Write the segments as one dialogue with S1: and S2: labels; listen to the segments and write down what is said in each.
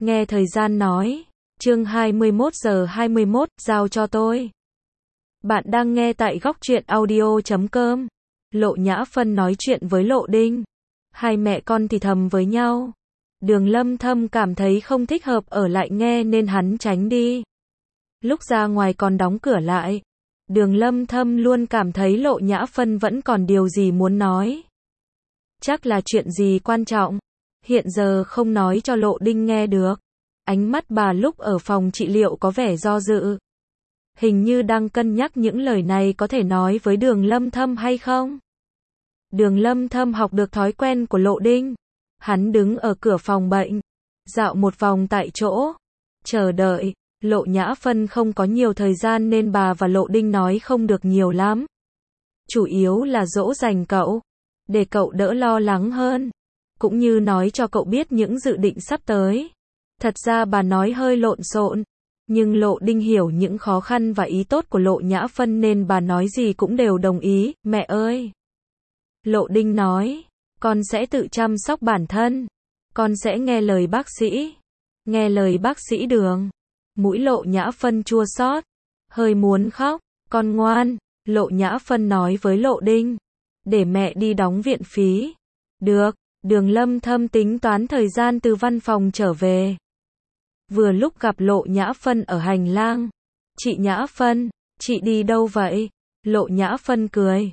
S1: Nghe thời gian nói. Chương 21:21, giao cho tôi. Bạn đang nghe tại góc truyện audio.com. Lộ Nhã Phân nói chuyện với Lộ Đinh. Hai mẹ con thì thầm với nhau. Đường Lâm Thâm cảm thấy không thích hợp ở lại nghe nên hắn tránh đi. Lúc ra ngoài còn đóng cửa lại. Đường Lâm Thâm luôn cảm thấy Lộ Nhã Phân vẫn còn điều gì muốn nói. Chắc là chuyện gì quan trọng. Hiện giờ không nói cho Lộ Đinh nghe được. Ánh mắt bà lúc ở phòng trị liệu có vẻ do dự. Hình như đang cân nhắc những lời này có thể nói với Đường Lâm Thâm hay không. Đường Lâm Thâm học được thói quen của Lộ Đinh. Hắn đứng ở cửa phòng bệnh, dạo một vòng tại chỗ, chờ đợi. Lộ Nhã Phân không có nhiều thời gian nên bà và Lộ Đinh nói không được nhiều lắm. Chủ yếu là dỗ dành cậu, để cậu đỡ lo lắng hơn, cũng như nói cho cậu biết những dự định sắp tới. Thật ra bà nói hơi lộn xộn, nhưng Lộ Đinh hiểu những khó khăn và ý tốt của Lộ Nhã Phân nên bà nói gì cũng đều đồng ý. Mẹ ơi! Lộ Đinh nói, con sẽ tự chăm sóc bản thân, con sẽ nghe lời bác sĩ. Nghe lời bác sĩ Đường. Mũi Lộ Nhã Phân chua xót, hơi muốn khóc. Con ngoan, Lộ Nhã Phân nói với Lộ Đinh. Để mẹ đi đóng viện phí. Được. Đường Lâm Thâm tính toán thời gian từ văn phòng trở về. Vừa lúc gặp Lộ Nhã Phân ở hành lang. Chị Nhã Phân, chị đi đâu vậy? Lộ Nhã Phân cười.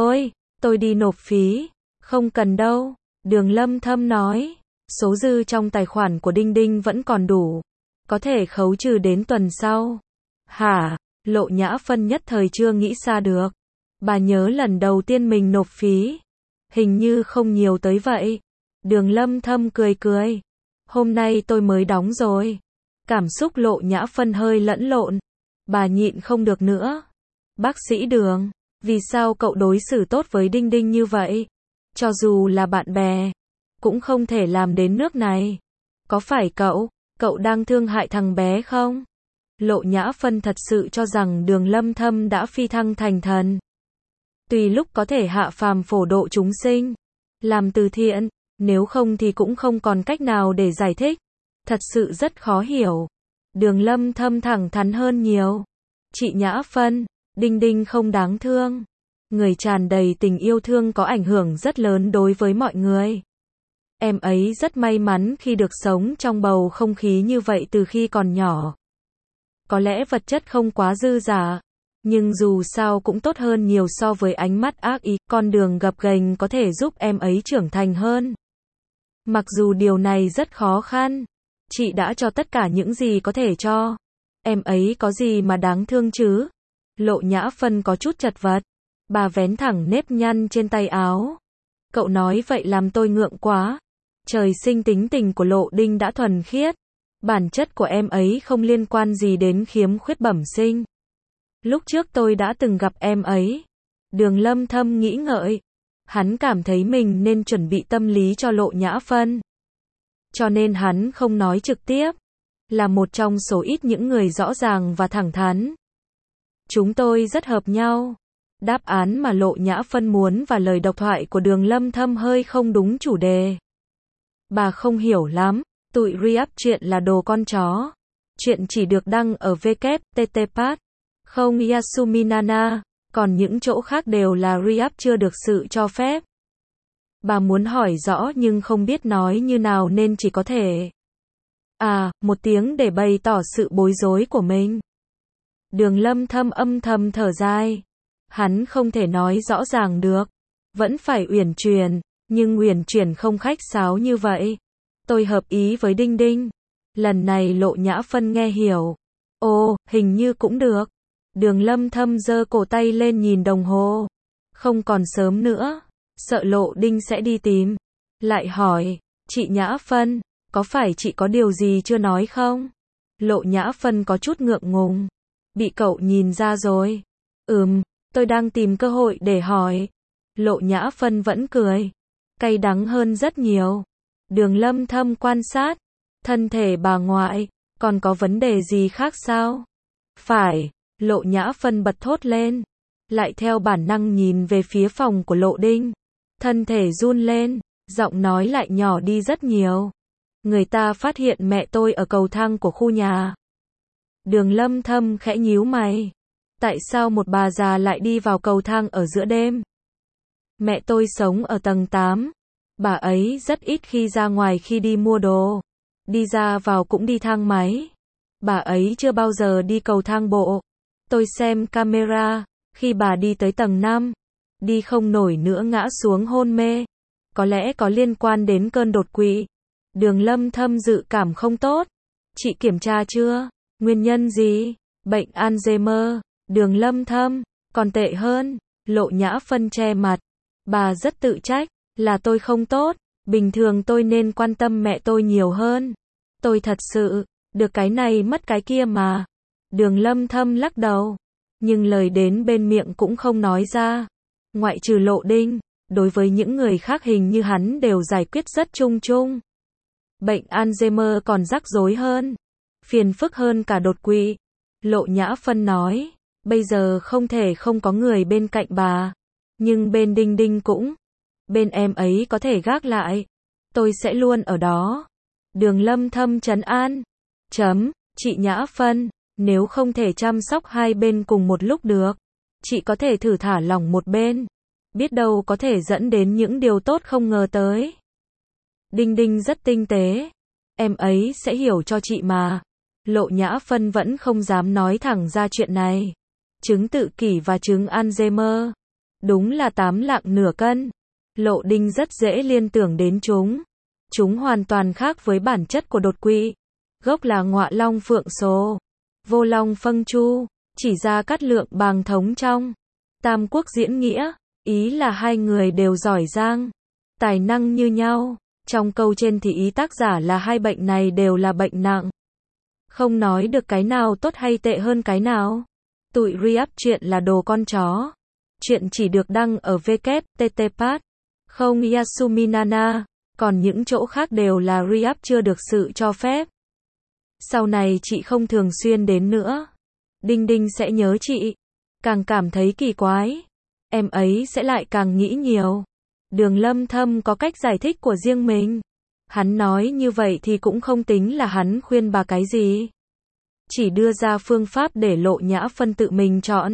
S1: Tôi đi nộp phí. Không cần đâu. Đường Lâm Thâm nói. Số dư trong tài khoản của Đinh Đinh vẫn còn đủ. Có thể khấu trừ đến tuần sau. Hả? Lộ Nhã Phân nhất thời chưa nghĩ xa được. Bà nhớ lần đầu tiên mình nộp phí. Hình như không nhiều tới vậy. Đường Lâm Thâm cười cười. Hôm nay tôi mới đóng rồi. Cảm xúc Lộ Nhã Phân hơi lẫn lộn. Bà nhịn không được nữa. Bác sĩ Đường, vì sao cậu đối xử tốt với Đinh Đinh như vậy? Cho dù là bạn bè, cũng không thể làm đến nước này. Có phải cậu đang thương hại thằng bé không? Lộ Nhã Phân thật sự cho rằng Đường Lâm Thâm đã phi thăng thành thần. Tùy lúc có thể hạ phàm phổ độ chúng sinh, làm từ thiện, nếu không thì cũng không còn cách nào để giải thích. Thật sự rất khó hiểu. Đường Lâm Thâm thẳng thắn hơn nhiều. Chị Nhã Phân, Đinh Đinh không đáng thương. Người tràn đầy tình yêu thương có ảnh hưởng rất lớn đối với mọi người. Em ấy rất may mắn khi được sống trong bầu không khí như vậy từ khi còn nhỏ. Có lẽ vật chất không quá dư dả, nhưng dù sao cũng tốt hơn nhiều so với ánh mắt ác ý. Con đường gập ghềnh có thể giúp em ấy trưởng thành hơn. Mặc dù điều này rất khó khăn, chị đã cho tất cả những gì có thể cho. Em ấy có gì mà đáng thương chứ? Lộ Nhã Phân có chút chật vật. Bà vén thẳng nếp nhăn trên tay áo. Cậu nói vậy làm tôi ngượng quá. Trời sinh tính tình của Lộ Đinh đã thuần khiết. Bản chất của em ấy không liên quan gì đến khiếm khuyết bẩm sinh. Lúc trước tôi đã từng gặp em ấy. Đường Lâm Thâm nghĩ ngợi. Hắn cảm thấy mình nên chuẩn bị tâm lý cho Lộ Nhã Phân. Cho nên hắn không nói trực tiếp. Là một trong số ít những người rõ ràng và thẳng thắn. Chúng tôi rất hợp nhau. Đáp án mà Lộ Nhã Phân muốn và lời độc thoại của Đường Lâm Thâm hơi không đúng chủ đề. Bà không hiểu lắm. Tụi re-up chuyện là đồ con chó. Chuyện chỉ được đăng ở www.ttpad. Không Yasuminana. Còn những chỗ khác đều là re-up chưa được sự cho phép. Bà muốn hỏi rõ nhưng không biết nói như nào nên chỉ có thể một tiếng để bày tỏ sự bối rối của mình. Đường Lâm Thâm âm thầm thở dài. Hắn không thể nói rõ ràng được. Vẫn phải uyển chuyển, nhưng uyển chuyển không khách sáo như vậy. Tôi hợp ý với Đinh Đinh. Lần này Lộ Nhã Phân nghe hiểu. Ồ, hình như cũng được. Đường Lâm Thâm giơ cổ tay lên nhìn đồng hồ. Không còn sớm nữa. Sợ Lộ Đinh sẽ đi tìm. Lại hỏi, chị Nhã Phân, có phải chị có điều gì chưa nói không? Lộ Nhã Phân có chút ngượng ngùng. Bị cậu nhìn ra rồi. Tôi đang tìm cơ hội để hỏi. Lộ Nhã Phân vẫn cười. Cay đắng hơn rất nhiều. Đường Lâm Thâm quan sát. Thân thể bà ngoại, còn có vấn đề gì khác sao? Phải, Lộ Nhã Phân bật thốt lên. Lại theo bản năng nhìn về phía phòng của Lộ Đinh. Thân thể run lên, giọng nói lại nhỏ đi rất nhiều. Người ta phát hiện mẹ tôi ở cầu thang của khu nhà. Đường Lâm Thâm khẽ nhíu mày. Tại sao một bà già lại đi vào cầu thang ở giữa đêm? Mẹ tôi sống ở tầng 8. Bà ấy rất ít khi ra ngoài khi đi mua đồ. Đi ra vào cũng đi thang máy. Bà ấy chưa bao giờ đi cầu thang bộ. Tôi xem camera, khi bà đi tới tầng 5, đi không nổi nữa ngã xuống hôn mê. Có lẽ có liên quan đến cơn đột quỵ. Đường Lâm Thâm dự cảm không tốt. Chị kiểm tra chưa? Nguyên nhân gì? Bệnh Alzheimer. Đường Lâm Thâm, còn tệ hơn. Lộ Nhã Phân che mặt. Bà rất tự trách, là tôi không tốt. Bình thường tôi nên quan tâm mẹ tôi nhiều hơn. Tôi thật sự, được cái này mất cái kia mà. Đường Lâm Thâm lắc đầu. Nhưng lời đến bên miệng cũng không nói ra. Ngoại trừ Lộ Đinh, đối với những người khác hình như hắn đều giải quyết rất chung chung. Bệnh Alzheimer còn rắc rối hơn. Phiền phức hơn cả đột quỵ. Lộ Nhã Phân nói. Bây giờ không thể không có người bên cạnh bà. Nhưng bên Đinh Đinh cũng. Bên em ấy có thể gác lại. Tôi sẽ luôn ở đó. Đường Lâm Thâm trấn an. Chị Nhã Phân, nếu không thể chăm sóc hai bên cùng một lúc được, chị có thể thử thả lỏng một bên. Biết đâu có thể dẫn đến những điều tốt không ngờ tới. Đinh Đinh rất tinh tế. Em ấy sẽ hiểu cho chị mà. Lộ Nhã Phân vẫn không dám nói thẳng ra chuyện này. Chứng tự kỷ và chứng Alzheimer. Đúng là 8 lạng nửa cân. Lộ Đinh rất dễ liên tưởng đến chúng. Chúng hoàn toàn khác với bản chất của đột quỵ. Gốc là ngọa long phượng số. Vô long phâng chu. Chỉ ra Cát Lượng Bàng thống trong Tam Quốc diễn nghĩa. Ý là hai người đều giỏi giang. Tài năng như nhau. Trong câu trên thì ý tác giả là hai bệnh này đều là bệnh nặng. Không nói được cái nào tốt hay tệ hơn cái nào. Tụi re-up chuyện là đồ con chó. Chuyện chỉ được đăng ở www.ttpat. Không Yasuminana. Còn những chỗ khác đều là re-up chưa được sự cho phép. Sau này chị không thường xuyên đến nữa. Đinh Đinh sẽ nhớ chị. Càng cảm thấy kỳ quái. Em ấy sẽ lại càng nghĩ nhiều. Đường Lâm Thâm có cách giải thích của riêng mình. Hắn nói như vậy thì cũng không tính là hắn khuyên bà cái gì. Chỉ đưa ra phương pháp để Lộ Nhã Phân tự mình chọn.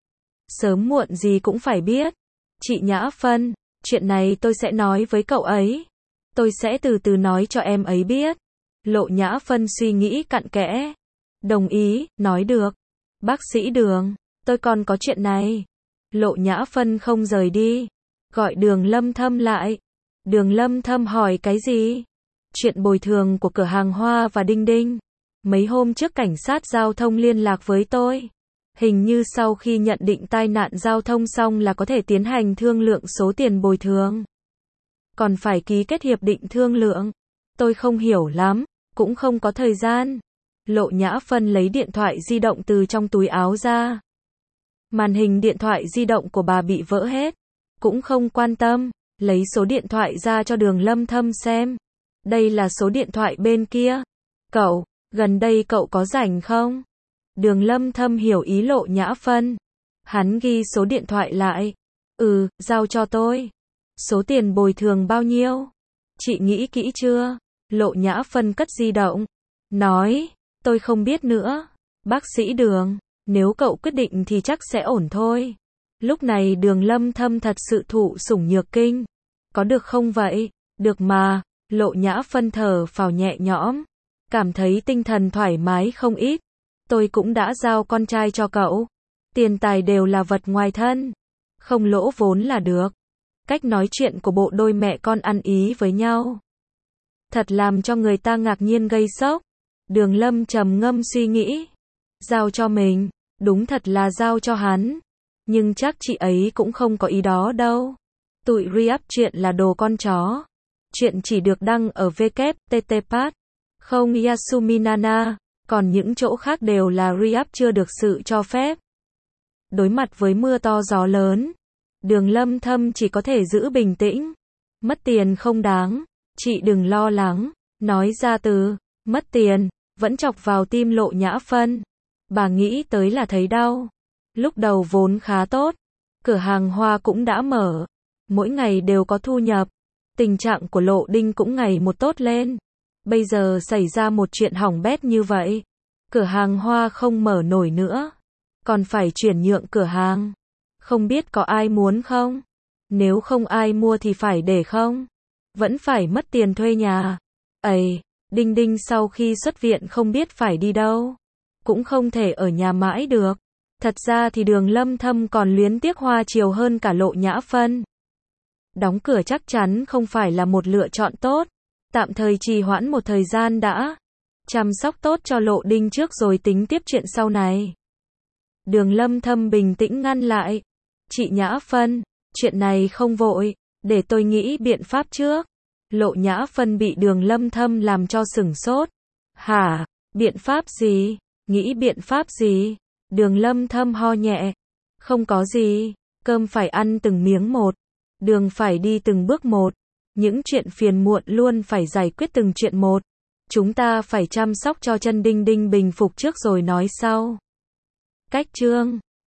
S1: Sớm muộn gì cũng phải biết. Chị Nhã Phân, chuyện này tôi sẽ nói với cậu ấy. Tôi sẽ từ từ nói cho em ấy biết. Lộ Nhã Phân suy nghĩ cặn kẽ. Đồng ý, nói được. Bác sĩ Đường, tôi còn có chuyện này. Lộ Nhã Phân không rời đi. Gọi Đường Lâm Thâm lại. Đường Lâm Thâm hỏi cái gì? Chuyện bồi thường của cửa hàng Hoa và Đinh Đinh. Mấy hôm trước cảnh sát giao thông liên lạc với tôi. Hình như sau khi nhận định tai nạn giao thông xong là có thể tiến hành thương lượng số tiền bồi thường. Còn phải ký kết hiệp định thương lượng. Tôi không hiểu lắm, cũng không có thời gian. Lộ Nhã Phân lấy điện thoại di động từ trong túi áo ra. Màn hình điện thoại di động của bà bị vỡ hết. Cũng không quan tâm, lấy số điện thoại ra cho Đường Lâm Thâm xem. Đây là số điện thoại bên kia. Cậu, gần đây cậu có rảnh không? Đường Lâm Thâm hiểu ý Lộ Nhã Phân. Hắn ghi số điện thoại lại. Giao cho tôi. Số tiền bồi thường bao nhiêu? Chị nghĩ kỹ chưa? Lộ Nhã Phân cất di động. Nói, tôi không biết nữa. Bác sĩ Đường, nếu cậu quyết định thì chắc sẽ ổn thôi. Lúc này Đường Lâm Thâm thật sự thụ sủng nhược kinh. Có được không vậy? Được mà. Lộ Nhã Phân thở phào nhẹ nhõm. Cảm thấy tinh thần thoải mái không ít. Tôi cũng đã giao con trai cho cậu. Tiền tài đều là vật ngoài thân. Không lỗ vốn là được. Cách nói chuyện của bộ đôi mẹ con ăn ý với nhau. Thật làm cho người ta ngạc nhiên gây sốc. Đường Lâm trầm ngâm suy nghĩ. Giao cho mình, đúng thật là giao cho hắn. Nhưng chắc chị ấy cũng không có ý đó đâu. Tụi re-up chuyện là đồ con chó. Chuyện chỉ được đăng ở www.ttpat. Không Yasuminana. Còn những chỗ khác đều là re-up chưa được sự cho phép. Đối mặt với mưa to gió lớn, Đường Lâm Thâm chỉ có thể giữ bình tĩnh. Mất tiền không đáng. Chị đừng lo lắng. Nói ra từ mất tiền vẫn chọc vào tim Lộ Nhã Phân. Bà nghĩ tới là thấy đau. Lúc đầu vốn khá tốt. Cửa hàng Hoa cũng đã mở. Mỗi ngày đều có thu nhập. Tình trạng của Lộ Đinh cũng ngày một tốt lên. Bây giờ xảy ra một chuyện hỏng bét như vậy. Cửa hàng hoa không mở nổi nữa. Còn phải chuyển nhượng cửa hàng. Không biết có ai muốn không? Nếu không ai mua thì phải để không? Vẫn phải mất tiền thuê nhà. Ây, Đinh Đinh sau khi xuất viện không biết phải đi đâu. Cũng không thể ở nhà mãi được. Thật ra thì Đường Lâm Thâm còn luyến tiếc Hoa Chiều hơn cả Lộ Nhã Phân. Đóng cửa chắc chắn không phải là một lựa chọn tốt. Tạm thời trì hoãn một thời gian đã. Chăm sóc tốt cho Lộ Đinh trước rồi tính tiếp chuyện sau này. Đường Lâm Thâm bình tĩnh ngăn lại. Chị Nhã Phân, chuyện này không vội, để tôi nghĩ biện pháp trước. Lộ Nhã Phân bị Đường Lâm Thâm làm cho sửng sốt. Hả? Biện pháp gì? Nghĩ biện pháp gì? Đường Lâm Thâm ho nhẹ. Không có gì, cơm phải ăn từng miếng một. Đường phải đi từng bước một. Những chuyện phiền muộn luôn phải giải quyết từng chuyện một. Chúng ta phải chăm sóc cho chân Đinh Đinh bình phục trước rồi nói sau. Cách chương